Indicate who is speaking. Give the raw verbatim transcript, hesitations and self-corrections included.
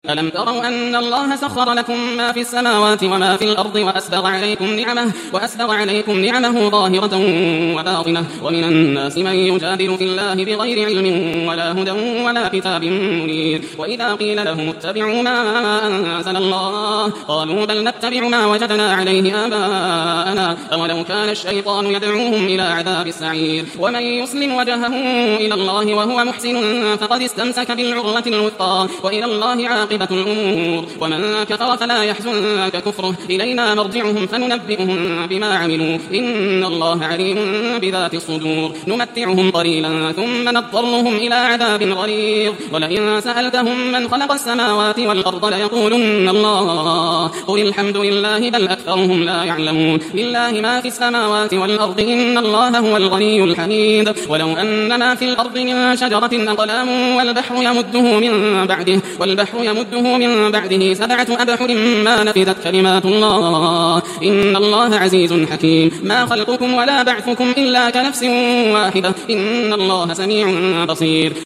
Speaker 1: ألم تروا أن الله سخر لكم ما في السماوات وما في الأرض وأسبغ عليكم نعمه, وأسبغ عليكم نعمه ظاهرة وباطنة ومن الناس من يجادل في الله بغير علم ولا هدى ولا كتاب منير وإذا قيل لهم اتبعوا ما أنزل الله قالوا بل نتبع ما وجدنا عليه آباءنا أولو كان الشيطان يدعوهم إلى عذاب السعير ومن يسلم وجهه إلى الله وهو محسن فقد استمسك بالعروة الوثقى وإلى الله عاقبة الأمور ومن كفر فلا يحزنك كفره إلينا مرجعهم فننبئهم بما عملوا إن الله عليم بذات الصدور نمتعهم قليلا ثم نضطرهم إلى عذاب غليظ ولئن سألتهم من خلق السماوات والأرض ليقولن الله قل الحمد لله بل أكثرهم لا يعلمون لله ما في السماوات والأرض إن الله هو الغني الحميد ولو أن ما في الأرض من شجرة أقلام والبحر يمده من بعده والبحر يمده من بعده سبعة أبحر ما نفذت كلمات الله إن الله عزيز حكيم ما خلقكم ولا بعثكم إلا كنفس واحدة إن الله سميع بصير.